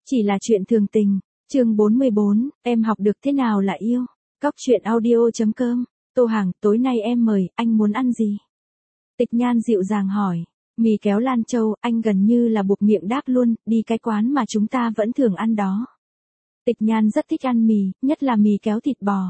Chỉ là chuyện thường tình. Chương 44, em học được thế nào là yêu. Cóc truyện audio.com. Tô Hàng, tối nay em mời, anh muốn ăn gì? Tịch Nhan dịu dàng hỏi. Mì kéo Lan Châu, anh gần như là buộc miệng đáp luôn, đi cái quán mà chúng ta vẫn thường ăn đó. Tịch Nhan rất thích ăn mì, nhất là mì kéo thịt bò.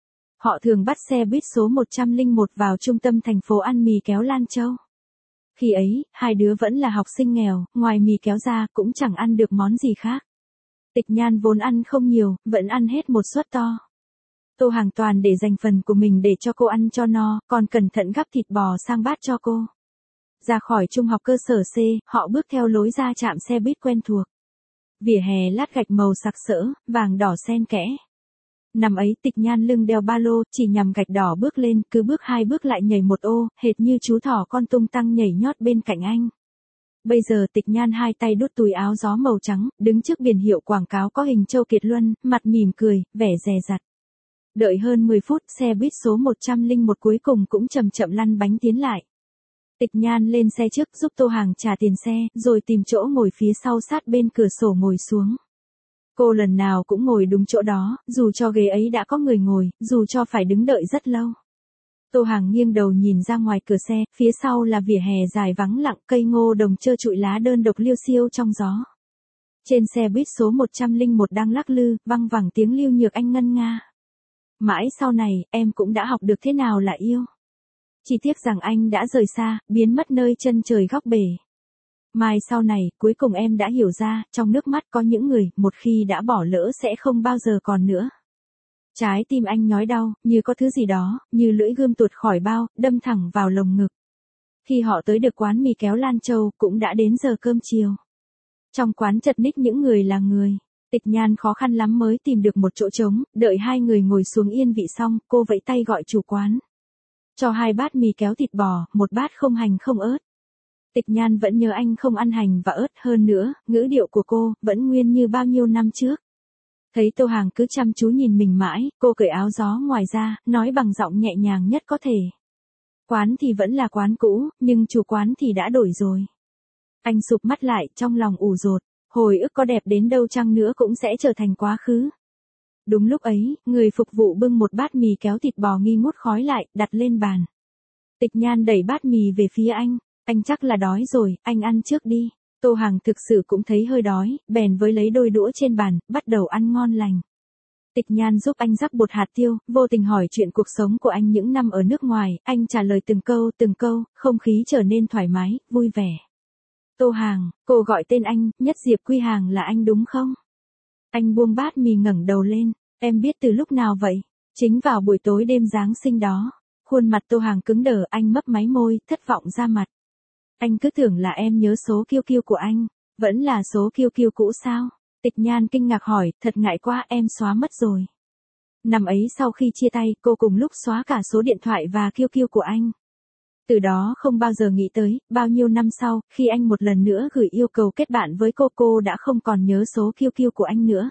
Họ thường bắt xe buýt số 101 vào trung tâm thành phố ăn mì kéo Lan Châu. Khi ấy, hai đứa vẫn là học sinh nghèo, ngoài mì kéo ra cũng chẳng ăn được món gì khác. Tịch Nhan vốn ăn không nhiều, vẫn ăn hết một suất to. Tô Hàng toàn để dành phần của mình để cho cô ăn cho no, còn cẩn thận gắp thịt bò sang bát cho cô. Ra khỏi trung học cơ sở C, họ bước theo lối ra trạm xe buýt quen thuộc. Vỉa hè lát gạch màu sặc sỡ, vàng đỏ xen kẽ. Năm ấy Tịch Nhan lưng đeo ba lô, chỉ nhằm gạch đỏ bước lên, cứ bước hai bước lại nhảy một ô, hệt như chú thỏ con tung tăng nhảy nhót bên cạnh anh. Bây giờ Tịch Nhan hai tay đút túi áo gió màu trắng, đứng trước biển hiệu quảng cáo có hình Châu Kiệt Luân, mặt mỉm cười, vẻ dè dặt. Đợi hơn 10 phút, xe buýt số 101 cuối cùng cũng chậm chậm lăn bánh tiến lại. Tịch Nhan lên xe trước giúp Tô Hàng trả tiền xe, rồi tìm chỗ ngồi phía sau sát bên cửa sổ ngồi xuống. Cô lần nào cũng ngồi đúng chỗ đó, dù cho ghế ấy đã có người ngồi, dù cho phải đứng đợi rất lâu. Tô Hàng nghiêng đầu nhìn ra ngoài cửa xe, phía sau là vỉa hè dài vắng lặng, cây ngô đồng trơ trụi lá đơn độc liêu xiêu trong gió. Trên xe buýt số 101 đang lắc lư, văng vẳng tiếng Lưu Nhược Anh ngân nga. Mãi sau này, em cũng đã học được thế nào là yêu. Chỉ tiếc rằng anh đã rời xa, biến mất nơi chân trời góc bể. Mai sau này, cuối cùng em đã hiểu ra, trong nước mắt có những người, một khi đã bỏ lỡ sẽ không bao giờ còn nữa. Trái tim anh nhói đau, như có thứ gì đó, như lưỡi gươm tuột khỏi bao, đâm thẳng vào lồng ngực. Khi họ tới được quán mì kéo Lan Châu, cũng đã đến giờ cơm chiều. Trong quán chật ních những người là người. Tịch Nhan khó khăn lắm mới tìm được một chỗ trống, đợi hai người ngồi xuống yên vị xong, cô vẫy tay gọi chủ quán. Cho 2 bát mì kéo thịt bò, 1 bát không hành không ớt. Tịch Nhan vẫn nhớ anh không ăn hành và ớt, hơn nữa, ngữ điệu của cô, vẫn nguyên như bao nhiêu năm trước. Thấy Tô Hàng cứ chăm chú nhìn mình mãi, cô cởi áo gió ngoài ra, nói bằng giọng nhẹ nhàng nhất có thể. Quán thì vẫn là quán cũ, nhưng chủ quán thì đã đổi rồi. Anh sụp mắt lại, trong lòng ủ dột, hồi ức có đẹp đến đâu chăng nữa cũng sẽ trở thành quá khứ. Đúng lúc ấy, người phục vụ bưng một bát mì kéo thịt bò nghi ngút khói lại, đặt lên bàn. Tịch Nhan đẩy bát mì về phía anh chắc là đói rồi, anh ăn trước đi. Tô Hàng thực sự cũng thấy hơi đói, bèn với lấy đôi đũa trên bàn, bắt đầu ăn ngon lành. Tịch Nhan giúp anh rắc bột hạt tiêu, vô tình hỏi chuyện cuộc sống của anh những năm ở nước ngoài, anh trả lời từng câu, không khí trở nên thoải mái, vui vẻ. Tô Hàng, cô gọi tên anh, Nhất Diệp Quy Hàng là anh đúng không? Anh buông bát mì ngẩng đầu lên, em biết từ lúc nào vậy? Chính vào buổi tối đêm Giáng sinh đó. Khuôn mặt Tô Hàng cứng đờ, anh mấp máy môi, thất vọng ra mặt. Anh cứ tưởng là em nhớ số QQ của anh, vẫn là số QQ cũ sao? Tịch Nhan kinh ngạc hỏi, thật ngại quá, em xóa mất rồi. Năm ấy sau khi chia tay, cô cùng lúc xóa cả số điện thoại và QQ của anh. Từ đó không bao giờ nghĩ tới, bao nhiêu năm sau, khi anh một lần nữa gửi yêu cầu kết bạn với cô đã không còn nhớ số QQ của anh nữa.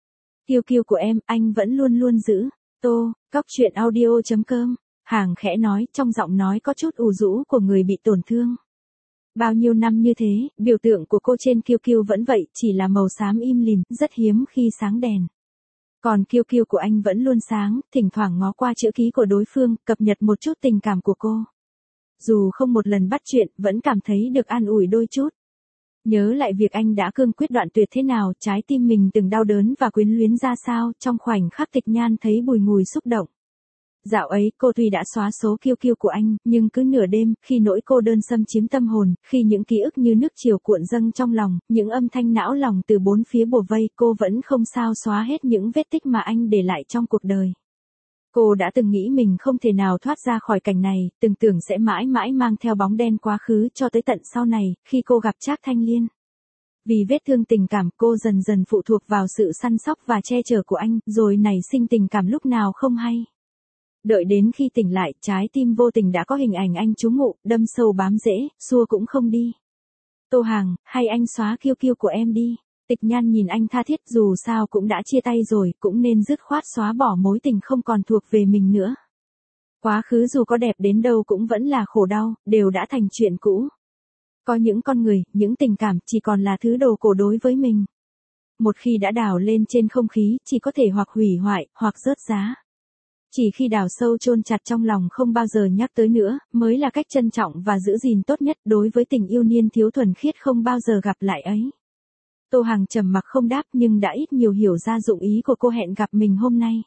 QQ của em, anh vẫn luôn luôn giữ. Tô, cóc truyện audio.com. Hàng khẽ nói, trong giọng nói có chút ủ rũ của người bị tổn thương. Bao nhiêu năm như thế, biểu tượng của cô trên QQ vẫn vậy, chỉ là màu xám im lìm, rất hiếm khi sáng đèn. Còn QQ của anh vẫn luôn sáng, thỉnh thoảng ngó qua chữ ký của đối phương, cập nhật một chút tình cảm của cô. Dù không một lần bắt chuyện, vẫn cảm thấy được an ủi đôi chút. Nhớ lại việc anh đã cương quyết đoạn tuyệt thế nào, trái tim mình từng đau đớn và quyến luyến ra sao, trong khoảnh khắc Tịch Nhan thấy bùi ngùi xúc động. Dạo ấy, cô tuy đã xóa số QQ của anh, nhưng cứ nửa đêm, khi nỗi cô đơn xâm chiếm tâm hồn, khi những ký ức như nước triều cuộn dâng trong lòng, những âm thanh não lòng từ bốn phía bủa vây, cô vẫn không sao xóa hết những vết tích mà anh để lại trong cuộc đời. Cô đã từng nghĩ mình không thể nào thoát ra khỏi cảnh này, từng tưởng sẽ mãi mãi mang theo bóng đen quá khứ cho tới tận sau này, khi cô gặp Trác Thanh Liên. Vì vết thương tình cảm, cô dần dần phụ thuộc vào sự săn sóc và che chở của anh, rồi nảy sinh tình cảm lúc nào không hay. Đợi đến khi tỉnh lại, trái tim vô tình đã có hình ảnh anh trú ngụ, đâm sâu bám rễ, xua cũng không đi. Tô Hàng, hay anh xóa QQ của em đi. Tịch Nhan nhìn anh tha thiết, dù sao cũng đã chia tay rồi, cũng nên dứt khoát xóa bỏ mối tình không còn thuộc về mình nữa. Quá khứ dù có đẹp đến đâu cũng vẫn là khổ đau, đều đã thành chuyện cũ. Có những con người, những tình cảm chỉ còn là thứ đồ cổ đối với mình. Một khi đã đào lên trên không khí, chỉ có thể hoặc hủy hoại, hoặc rớt giá. Chỉ khi đào sâu chôn chặt trong lòng không bao giờ nhắc tới nữa, mới là cách trân trọng và giữ gìn tốt nhất đối với tình yêu niên thiếu thuần khiết không bao giờ gặp lại ấy. Tô Hằng trầm mặc không đáp nhưng đã ít nhiều hiểu ra dụng ý của cô hẹn gặp mình hôm nay.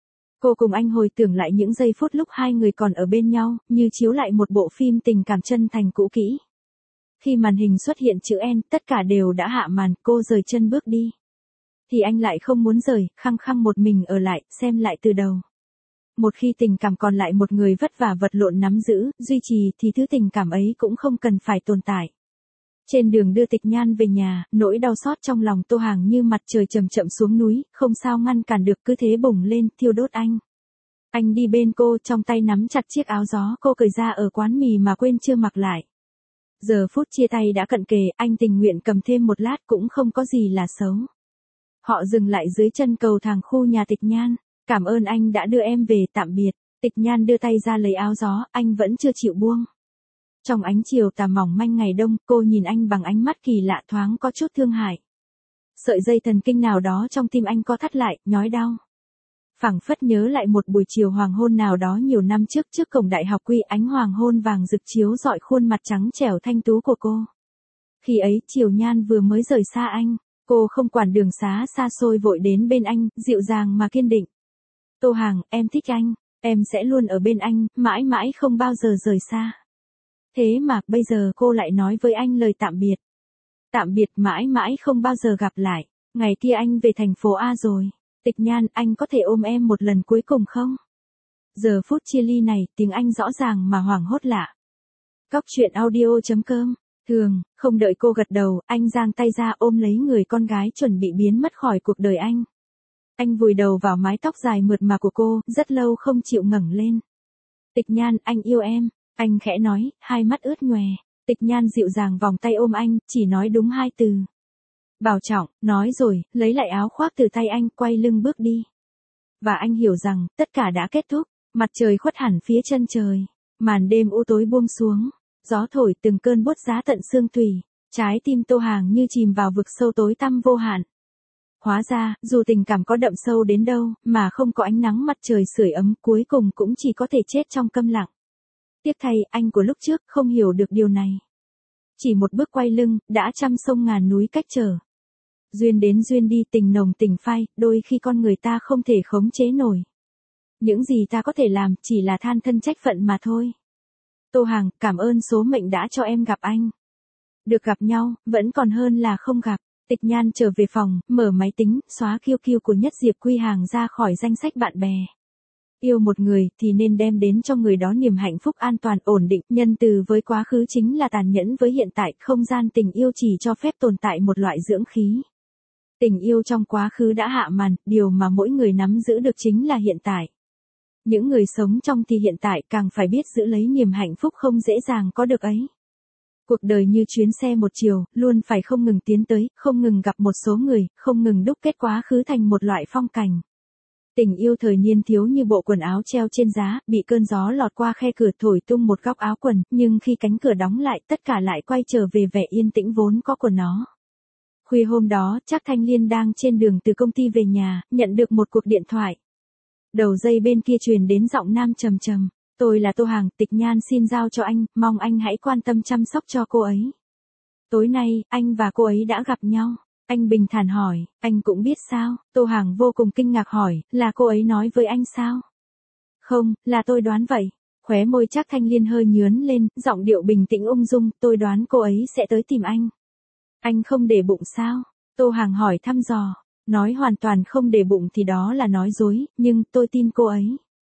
Cô cùng anh hồi tưởng lại những giây phút lúc hai người còn ở bên nhau, như chiếu lại một bộ phim tình cảm chân thành cũ kỹ. Khi màn hình xuất hiện chữ N, tất cả đều đã hạ màn, cô rời chân bước đi. Thì anh lại không muốn rời, khăng khăng một mình ở lại, xem lại từ đầu. Một khi tình cảm còn lại một người vất vả vật lộn nắm giữ, duy trì thì thứ tình cảm ấy cũng không cần phải tồn tại. Trên đường đưa Tịch Nhan về nhà, nỗi đau xót trong lòng Tô Hằng như mặt trời chậm chậm xuống núi, không sao ngăn cản được cứ thế bùng lên, thiêu đốt anh. Anh đi bên cô, trong tay nắm chặt chiếc áo gió cô cởi ra ở quán mì mà quên chưa mặc lại. Giờ phút chia tay đã cận kề, anh tình nguyện cầm thêm một lát cũng không có gì là xấu. Họ dừng lại dưới chân cầu thang khu nhà Tịch Nhan. Cảm ơn anh đã đưa em về, tạm biệt. Tịch Nhan đưa tay ra lấy áo gió, anh vẫn chưa chịu buông. Trong ánh chiều tà mỏng manh ngày đông, cô nhìn anh bằng ánh mắt kỳ lạ thoáng có chút thương hại. Sợi dây thần kinh nào đó trong tim anh co thắt lại, nhói đau. Phảng phất nhớ lại một buổi chiều hoàng hôn nào đó nhiều năm trước, trước cổng đại học Quy, ánh hoàng hôn vàng rực chiếu rọi khuôn mặt trắng trẻo thanh tú của cô. Khi ấy, Triều Nhan vừa mới rời xa anh, cô không quản đường xá xa xôi vội đến bên anh, dịu dàng mà kiên định. Tô Hằng, em thích anh, em sẽ luôn ở bên anh, mãi mãi không bao giờ rời xa. Thế mà, bây giờ cô lại nói với anh lời tạm biệt. Tạm biệt mãi mãi không bao giờ gặp lại. Ngày kia anh về thành phố A rồi. Tịch Nhan, anh có thể ôm em một lần cuối cùng không? Giờ phút chia ly này, tiếng anh rõ ràng mà hoảng hốt lạ. Cóc truyện audio.com. Thường, không đợi cô gật đầu, anh giang tay ra ôm lấy người con gái chuẩn bị biến mất khỏi cuộc đời anh. Anh vùi đầu vào mái tóc dài mượt mà của cô, rất lâu không chịu ngẩng lên. Tịch Nhan, anh yêu em. Anh khẽ nói, hai mắt ướt nhòe. Tịch Nhan dịu dàng vòng tay ôm anh, chỉ nói đúng hai từ. Bảo trọng, nói rồi, lấy lại áo khoác từ tay anh, quay lưng bước đi. Và anh hiểu rằng, tất cả đã kết thúc, mặt trời khuất hẳn phía chân trời. Màn đêm u tối buông xuống, gió thổi từng cơn buốt giá tận xương tủy. Trái tim Tô Hằng như chìm vào vực sâu tối tăm vô hạn. Hóa ra, dù tình cảm có đậm sâu đến đâu, mà không có ánh nắng mặt trời sưởi ấm, cuối cùng cũng chỉ có thể chết trong câm lặng. Tiếc thay, anh của lúc trước không hiểu được điều này. Chỉ một bước quay lưng, đã trăm sông ngàn núi cách trở. Duyên đến duyên đi, tình nồng tình phai, đôi khi con người ta không thể khống chế nổi. Những gì ta có thể làm, chỉ là than thân trách phận mà thôi. Tô Hằng, cảm ơn số mệnh đã cho em gặp anh. Được gặp nhau, vẫn còn hơn là không gặp. Tịch Nhan trở về phòng, mở máy tính, xóa QQ của Nhất Diệp Quy Hàng ra khỏi danh sách bạn bè. Yêu một người thì nên đem đến cho người đó niềm hạnh phúc an toàn ổn định, nhân từ với quá khứ chính là tàn nhẫn với hiện tại, không gian tình yêu chỉ cho phép tồn tại một loại dưỡng khí. Tình yêu trong quá khứ đã hạ màn, điều mà mỗi người nắm giữ được chính là hiện tại. Những người sống trong thì hiện tại càng phải biết giữ lấy niềm hạnh phúc không dễ dàng có được ấy. Cuộc đời như chuyến xe một chiều, luôn phải không ngừng tiến tới, không ngừng gặp một số người, không ngừng đúc kết quá khứ thành một loại phong cảnh. Tình yêu thời niên thiếu như bộ quần áo treo trên giá, bị cơn gió lọt qua khe cửa thổi tung một góc áo quần, nhưng khi cánh cửa đóng lại, tất cả lại quay trở về vẻ yên tĩnh vốn có của nó. Khuya hôm đó, Trác Thanh Liên đang trên đường từ công ty về nhà, nhận được một cuộc điện thoại. Đầu dây bên kia truyền đến giọng nam trầm trầm. Tôi là Tô Hằng, Tịch Nhan xin giao cho anh, mong anh hãy quan tâm chăm sóc cho cô ấy. Tối nay, anh và cô ấy đã gặp nhau. Anh bình thản hỏi, anh cũng biết sao? Tô Hằng vô cùng kinh ngạc hỏi, là cô ấy nói với anh sao? Không, là tôi đoán vậy. Khóe môi Trác Thanh Liên hơi nhướn lên, giọng điệu bình tĩnh ung dung, tôi đoán cô ấy sẽ tới tìm anh. Anh không để bụng sao? Tô Hằng hỏi thăm dò. Nói hoàn toàn không để bụng thì đó là nói dối, nhưng tôi tin cô ấy.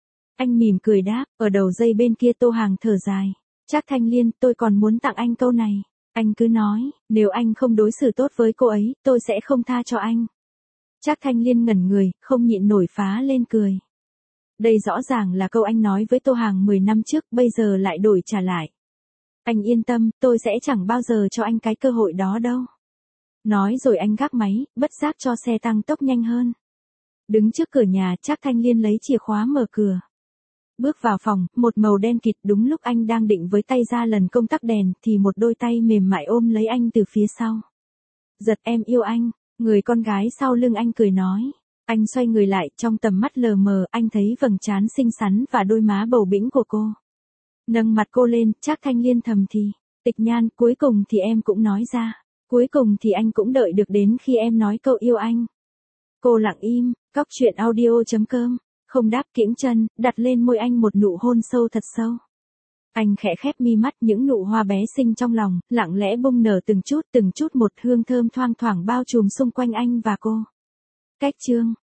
Anh mỉm cười đáp, ở đầu dây bên kia Tô Hằng thở dài. Trác Thanh Liên, tôi còn muốn tặng anh câu này. Anh cứ nói, nếu anh không đối xử tốt với cô ấy, tôi sẽ không tha cho anh. Trác Thanh Liên ngẩn người, không nhịn nổi phá lên cười. Đây rõ ràng là câu anh nói với Tô Hằng 10 năm trước, bây giờ lại đổi trả lại. Anh yên tâm, tôi sẽ chẳng bao giờ cho anh cái cơ hội đó đâu. Nói rồi anh gác máy, bất giác cho xe tăng tốc nhanh hơn. Đứng trước cửa nhà, Trác Thanh Liên lấy chìa khóa mở cửa. Bước vào phòng, một màu đen kịt, đúng lúc anh đang định với tay ra lần công tắc đèn, thì một đôi tay mềm mại ôm lấy anh từ phía sau. Giật, em yêu anh. Người con gái sau lưng anh cười nói. Anh xoay người lại, trong tầm mắt lờ mờ, anh thấy vầng trán xinh xắn và đôi má bầu bĩnh của cô. Nâng mặt cô lên, Trác Thanh Liên thầm thì. Tịch Nhan, cuối cùng thì em cũng nói ra. Cuối cùng thì anh cũng đợi được đến khi em nói câu yêu anh. Cô lặng im, cóc truyện audio.com. Không đáp, kiễng chân, đặt lên môi anh một nụ hôn sâu thật sâu. Anh khẽ khép mi mắt, những nụ hoa bé xinh trong lòng, lặng lẽ bung nở từng chút một, hương thơm thoang thoảng bao trùm xung quanh anh và cô. Cách chương